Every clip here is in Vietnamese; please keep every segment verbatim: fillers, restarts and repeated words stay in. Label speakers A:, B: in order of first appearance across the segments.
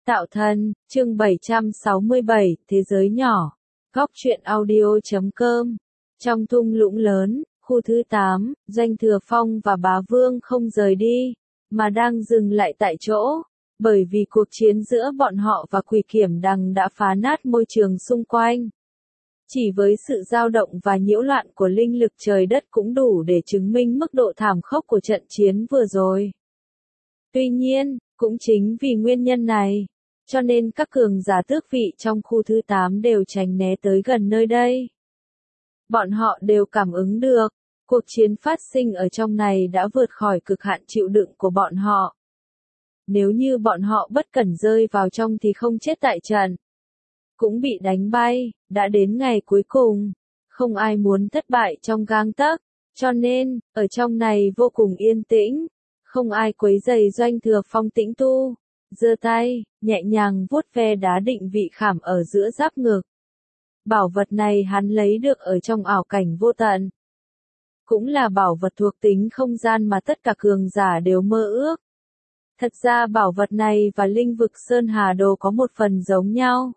A: Tạo thân, chương bảy trăm sáu mươi bảy, Thế giới nhỏ. Góc truyện audio chấm com. Trong thung lũng lớn, khu thứ tám, Doanh Thừa Phong và Bá Vương không rời đi, mà đang dừng lại tại chỗ, bởi vì cuộc chiến giữa bọn họ và Quỷ Kiểm Đằng đã phá nát môi trường xung quanh. Chỉ với sự dao động và nhiễu loạn của linh lực trời đất cũng đủ để chứng minh mức độ thảm khốc của trận chiến vừa rồi. Tuy nhiên, cũng chính vì nguyên nhân này, cho nên các cường giả tước vị trong khu thứ tám đều tránh né tới gần nơi đây. Bọn họ đều cảm ứng được, cuộc chiến phát sinh ở trong này đã vượt khỏi cực hạn chịu đựng của bọn họ. Nếu như bọn họ bất cẩn rơi vào trong thì không chết tại trận, cũng bị đánh bay. Đã đến ngày cuối cùng, không ai muốn thất bại trong gang tấc, cho nên, ở trong này vô cùng yên tĩnh, không ai quấy rầy Doanh Thừa Phong tĩnh tu. Giơ tay, nhẹ nhàng vuốt ve đá định vị khảm ở giữa giáp ngực. Bảo vật này hắn lấy được ở trong ảo cảnh vô tận. Cũng là bảo vật thuộc tính không gian mà tất cả cường giả đều mơ ước. Thật ra bảo vật này và linh vực Sơn Hà Đồ có một phần giống nhau.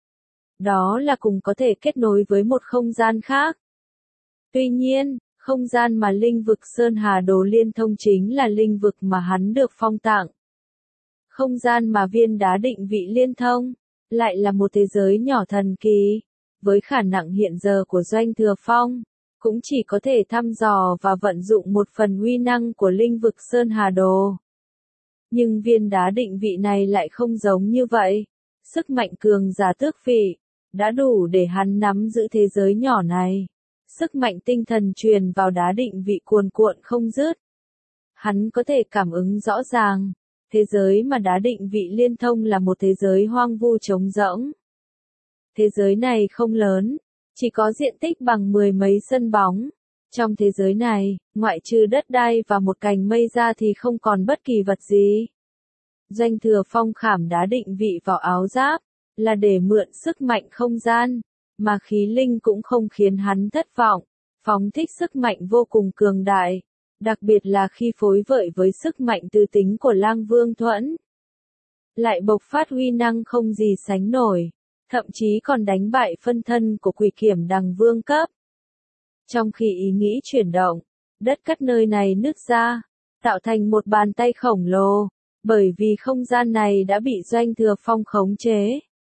A: Đó là cùng có thể kết nối với một không gian khác. Tuy nhiên, không gian mà linh vực Sơn Hà Đồ liên thông chính là linh vực mà hắn được phong tặng. Không gian mà viên đá định vị liên thông, lại là một thế giới nhỏ thần kỳ. Với khả năng hiện giờ của Doanh Thừa Phong, cũng chỉ có thể thăm dò và vận dụng một phần uy năng của linh vực Sơn Hà Đồ. Nhưng viên đá định vị này lại không giống như vậy. Sức mạnh cường giả tước vị đã đủ để hắn nắm giữ thế giới nhỏ này. Sức mạnh tinh thần truyền vào đá định vị cuồn cuộn không dứt. Hắn có thể cảm ứng rõ ràng, thế giới mà đá định vị liên thông là một thế giới hoang vu trống rỗng. Thế giới này không lớn, chỉ có diện tích bằng mười mấy sân bóng. Trong thế giới này, ngoại trừ đất đai và một cành mây ra thì không còn bất kỳ vật gì. Doanh Thừa Phong khảm đá định vị vào áo giáp, là để mượn sức mạnh không gian, mà khí linh cũng không khiến hắn thất vọng, phóng thích sức mạnh vô cùng cường đại, đặc biệt là khi phối vợi với sức mạnh tư tính của Lang Vương Thuẫn. Lại bộc phát uy năng không gì sánh nổi, thậm chí còn đánh bại phân thân của Quỷ Kiểm Đằng vương cấp. Trong khi ý nghĩ chuyển động, đất cắt nơi này nứt ra, tạo thành một bàn tay khổng lồ, bởi vì không gian này đã bị Doanh Thừa Phong khống chế.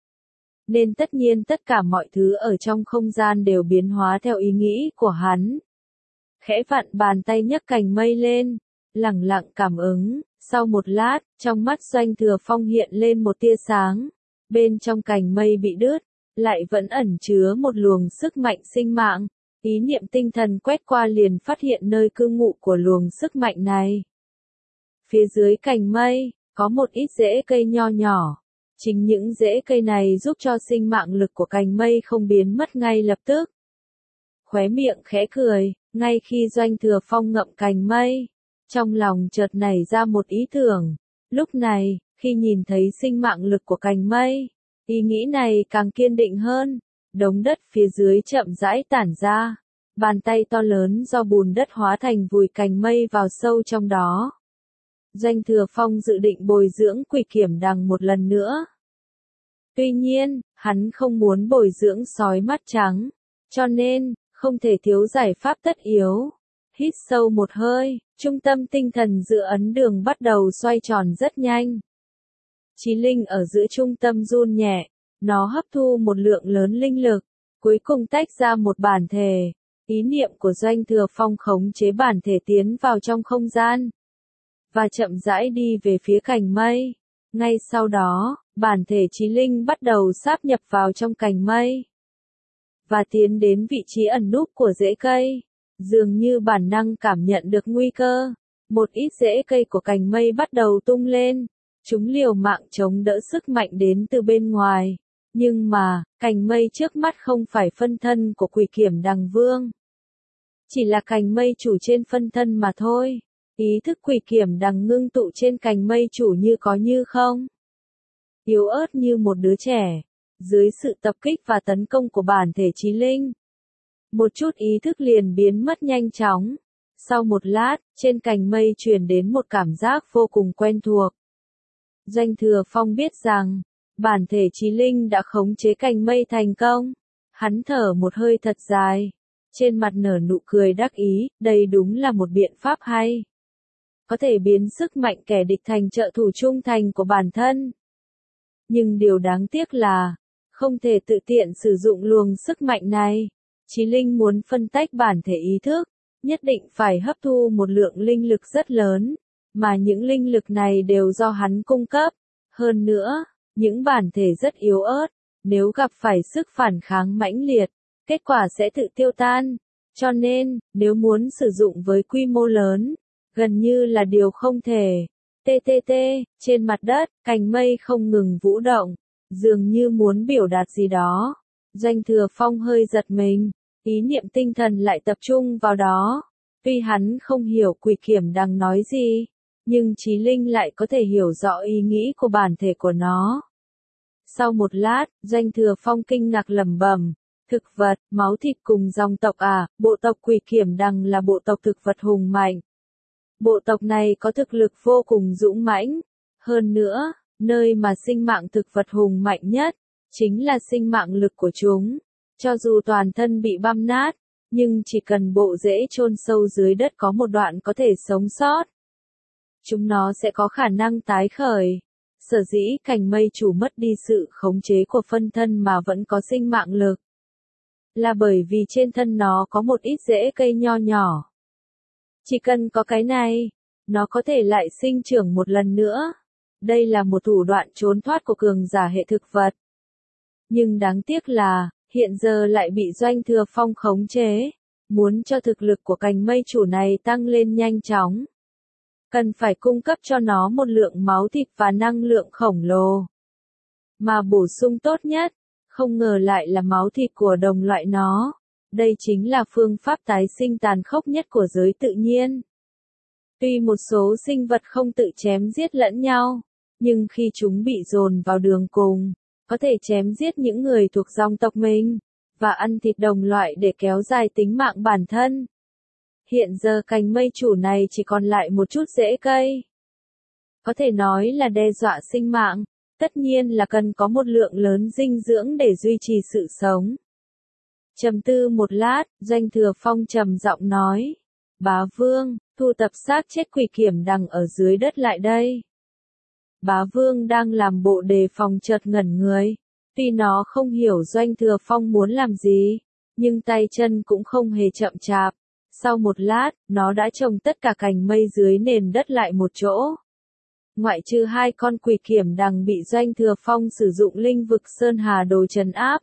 A: Nên tất nhiên tất cả mọi thứ ở trong không gian đều biến hóa theo ý nghĩ của hắn. Khẽ vặn bàn tay nhấc cành mây lên, lẳng lặng cảm ứng, sau một lát, trong mắt Doanh Thừa Phong hiện lên một tia sáng. Bên trong cành mây bị đứt, lại vẫn ẩn chứa một luồng sức mạnh sinh mạng. Ý niệm tinh thần quét qua liền phát hiện nơi cư ngụ của luồng sức mạnh này. Phía dưới cành mây, có một ít rễ cây nho nhỏ. Chính những rễ cây này giúp cho sinh mạng lực của cành mây không biến mất ngay lập tức. Khóe miệng khẽ cười, ngay khi Doanh Thừa Phong ngậm cành mây, trong lòng chợt nảy ra một ý tưởng. Lúc này, khi nhìn thấy sinh mạng lực của cành mây, ý nghĩ này càng kiên định hơn. Đống đất phía dưới chậm rãi tản ra, bàn tay to lớn do bùn đất hóa thành vùi cành mây vào sâu trong đó. Doanh Thừa Phong dự định bồi dưỡng Quỷ Kiểm Đằng một lần nữa. Tuy nhiên, hắn không muốn bồi dưỡng sói mắt trắng, cho nên, không thể thiếu giải pháp tất yếu. Hít sâu một hơi, trung tâm tinh thần giữa ấn đường bắt đầu xoay tròn rất nhanh. Chí linh ở giữa trung tâm run nhẹ, nó hấp thu một lượng lớn linh lực, cuối cùng tách ra một bản thể. Ý niệm của Doanh Thừa Phong khống chế bản thể tiến vào trong không gian, và chậm rãi đi về phía cành mây. Ngay sau đó, bản thể chí linh bắt đầu sáp nhập vào trong cành mây, và tiến đến vị trí ẩn núp của rễ cây. Dường như bản năng cảm nhận được nguy cơ, một ít rễ cây của cành mây bắt đầu tung lên. Chúng liều mạng chống đỡ sức mạnh đến từ bên ngoài. Nhưng mà, cành mây trước mắt không phải phân thân của Quỷ Kiểm Đằng vương. Chỉ là cành mây chủ trên phân thân mà thôi. Ý thức Quỷ Kiểm Đằng ngưng tụ trên cành mây chủ như có như không. Yếu ớt như một đứa trẻ. Dưới sự tập kích và tấn công của bản thể chí linh, một chút ý thức liền biến mất nhanh chóng. Sau một lát, trên cành mây truyền đến một cảm giác vô cùng quen thuộc. Doanh Thừa Phong biết rằng, Bản thể Chí Linh đã khống chế cành mây thành công. Hắn thở một hơi thật dài. Trên mặt nở nụ cười đắc ý, đây đúng là một biện pháp hay. Có thể biến sức mạnh kẻ địch thành trợ thủ trung thành của bản thân. Nhưng điều đáng tiếc là, không thể tự tiện sử dụng luồng sức mạnh này. Chí Linh muốn phân tách bản thể ý thức, nhất định phải hấp thu một lượng linh lực rất lớn, mà những linh lực này đều do hắn cung cấp. Hơn nữa, những bản thể rất yếu ớt, nếu gặp phải sức phản kháng mãnh liệt, kết quả sẽ tự tiêu tan. Cho nên, nếu muốn sử dụng với quy mô lớn, gần như là điều không thể. tê tê tê, trên mặt đất, cành mây không ngừng vũ động, dường như muốn biểu đạt gì đó. Doanh Thừa Phong hơi giật mình, ý niệm tinh thần lại tập trung vào đó. Tuy hắn không hiểu Quỷ Kiểm đang nói gì, nhưng Chí Linh lại có thể hiểu rõ ý nghĩ của bản thể của nó. Sau một lát, Doanh Thừa Phong kinh ngạc lẩm bẩm, thực vật, máu thịt cùng dòng tộc à, bộ tộc Quỷ Kiểm Đằng là bộ tộc thực vật hùng mạnh. Bộ tộc này có thực lực vô cùng dũng mãnh. Hơn nữa, nơi mà sinh mạng thực vật hùng mạnh nhất, chính là sinh mạng lực của chúng. Cho dù toàn thân bị băm nát, nhưng chỉ cần bộ rễ chôn sâu dưới đất có một đoạn có thể sống sót, chúng nó sẽ có khả năng tái khởi. Sở dĩ cành mây chủ mất đi sự khống chế của phân thân mà vẫn có sinh mạng lực, là bởi vì trên thân nó có một ít rễ cây nho nhỏ. Chỉ cần có cái này, nó có thể lại sinh trưởng một lần nữa. Đây là một thủ đoạn trốn thoát của cường giả hệ thực vật. Nhưng đáng tiếc là, hiện giờ lại bị Doanh Thừa Phong khống chế. Muốn cho thực lực của cành mây chủ này tăng lên nhanh chóng, cần phải cung cấp cho nó một lượng máu thịt và năng lượng khổng lồ. Mà bổ sung tốt nhất, không ngờ lại là máu thịt của đồng loại nó. Đây chính là phương pháp tái sinh tàn khốc nhất của giới tự nhiên. Tuy một số sinh vật không tự chém giết lẫn nhau, nhưng khi chúng bị dồn vào đường cùng, có thể chém giết những người thuộc dòng tộc mình, và ăn thịt đồng loại để kéo dài tính mạng bản thân. Hiện giờ cành mây chủ này chỉ còn lại một chút rễ cây. Có thể nói là đe dọa sinh mạng, tất nhiên là cần có một lượng lớn dinh dưỡng để duy trì sự sống. Trầm tư một lát, Doanh Thừa Phong trầm giọng nói, Bá Vương, thu tập xác chết Quỷ Kiểm Đằng ở dưới đất lại đây. Bá Vương đang làm bộ đề phòng chợt ngẩn người. Tuy nó không hiểu Doanh Thừa Phong muốn làm gì, nhưng tay chân cũng không hề chậm chạp. Sau một lát, nó đã trồng tất cả cành mây dưới nền đất lại một chỗ. Ngoại trừ hai con Quỷ Kiểm Đằng bị Doanh Thừa Phong sử dụng linh vực Sơn Hà Đồ trấn áp,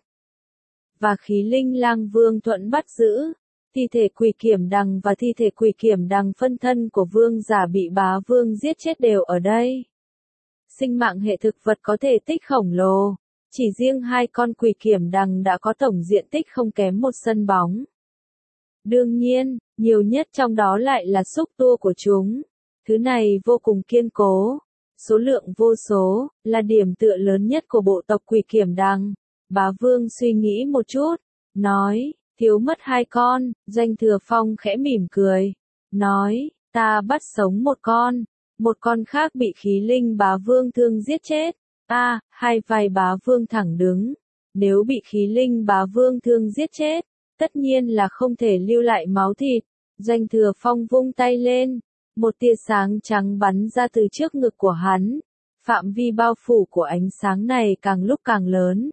A: và khí linh Lang Vương Thuận bắt giữ, thi thể Quỷ Kiểm Đằng và thi thể Quỷ Kiểm Đằng phân thân của vương giả bị Bá Vương giết chết đều ở đây. Sinh mạng hệ thực vật có thể tích khổng lồ, chỉ riêng hai con Quỷ Kiểm Đằng đã có tổng diện tích không kém một sân bóng. Đương nhiên, nhiều nhất trong đó lại là xúc tua của chúng. Thứ này vô cùng kiên cố, số lượng vô số, là điểm tựa lớn nhất của bộ tộc Quỷ Kiểm Đằng. Bá Vương suy nghĩ một chút, nói, thiếu mất hai con. Doanh Thừa Phong khẽ mỉm cười, nói, ta bắt sống một con, một con khác bị khí linh Bá Vương thương giết chết. A, à, hai vai Bá Vương thẳng đứng. Nếu bị khí linh Bá Vương thương giết chết, tất nhiên là không thể lưu lại máu thịt. Doanh Thừa Phong vung tay lên, một tia sáng trắng bắn ra từ trước ngực của hắn. Phạm vi bao phủ của ánh sáng này càng lúc càng lớn,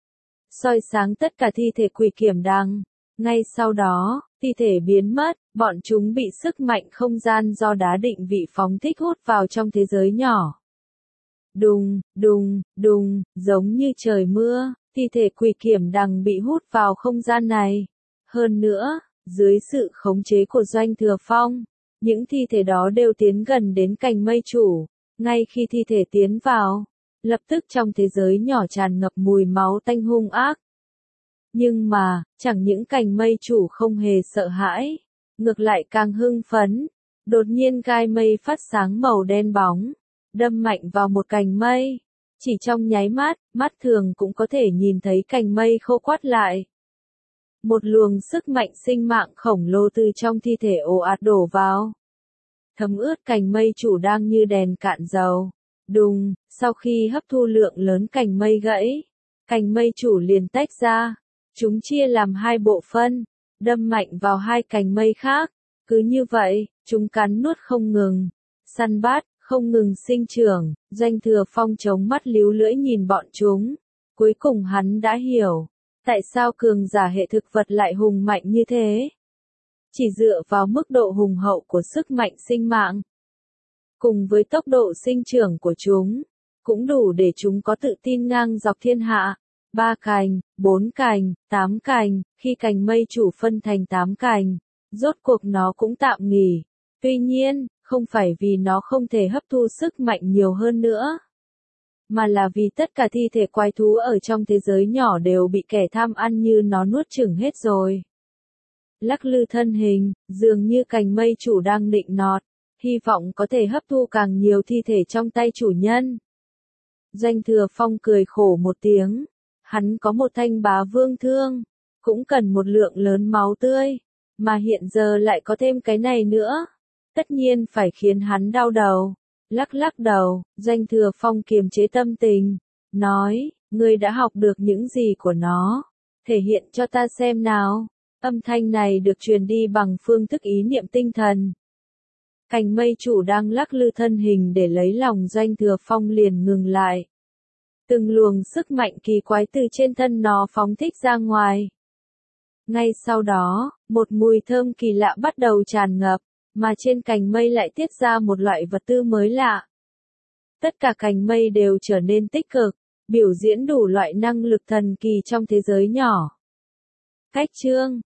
A: soi sáng tất cả thi thể Quỷ Kiểm Đằng. Ngay sau đó, thi thể biến mất, bọn chúng bị sức mạnh không gian do đá định vị phóng thích hút vào trong thế giới nhỏ. Đùng, đùng, đùng, giống như trời mưa, thi thể Quỷ Kiểm Đằng bị hút vào không gian này. Hơn nữa, dưới sự khống chế của Doanh Thừa Phong, những thi thể đó đều tiến gần đến cành mây chủ. Ngay khi thi thể tiến vào, lập tức trong thế giới nhỏ tràn ngập mùi máu tanh hung ác. Nhưng mà, chẳng những cành mây chủ không hề sợ hãi, ngược lại càng hưng phấn. Đột nhiên gai mây phát sáng màu đen bóng, đâm mạnh vào một cành mây. Chỉ trong nháy mắt, mắt thường cũng có thể nhìn thấy cành mây khô quắt lại. Một luồng sức mạnh sinh mạng khổng lồ từ trong thi thể ồ ạt đổ vào, thấm ướt cành mây chủ đang như đèn cạn dầu. Đùng, sau khi hấp thu lượng lớn cành mây gãy, cành mây chủ liền tách ra. Chúng chia làm hai bộ phân, đâm mạnh vào hai cành mây khác. Cứ như vậy, chúng cắn nuốt không ngừng, săn bắt, không ngừng sinh trưởng. Doanh Thừa Phong chống mắt líu lưỡi nhìn bọn chúng. Cuối cùng hắn đã hiểu, tại sao cường giả hệ thực vật lại hùng mạnh như thế. Chỉ dựa vào mức độ hùng hậu của sức mạnh sinh mạng, cùng với tốc độ sinh trưởng của chúng, cũng đủ để chúng có tự tin ngang dọc thiên hạ. Ba cành, bốn cành, tám cành, khi cành mây chủ phân thành tám cành, rốt cuộc nó cũng tạm nghỉ. Tuy nhiên, không phải vì nó không thể hấp thu sức mạnh nhiều hơn nữa, mà là vì tất cả thi thể quái thú ở trong thế giới nhỏ đều bị kẻ tham ăn như nó nuốt chửng hết rồi. Lắc lư thân hình, dường như cành mây chủ đang nịnh nọt, hy vọng có thể hấp thu càng nhiều thi thể trong tay chủ nhân. Doanh Thừa Phong cười khổ một tiếng, hắn có một thanh bá vương thương, cũng cần một lượng lớn máu tươi, mà hiện giờ lại có thêm cái này nữa, tất nhiên phải khiến hắn đau đầu. Lắc lắc đầu, Doanh Thừa Phong kiềm chế tâm tình, nói, ngươi đã học được những gì của nó, thể hiện cho ta xem nào. Âm thanh này được truyền đi bằng phương thức ý niệm tinh thần. Cành mây chủ đang lắc lư thân hình để lấy lòng Doanh Thừa Phong liền ngừng lại. Từng luồng sức mạnh kỳ quái từ trên thân nó phóng thích ra ngoài. Ngay sau đó, một mùi thơm kỳ lạ bắt đầu tràn ngập, mà trên cành mây lại tiết ra một loại vật tư mới lạ. Tất cả cành mây đều trở nên tích cực, biểu diễn đủ loại năng lực thần kỳ trong thế giới nhỏ. Cách chương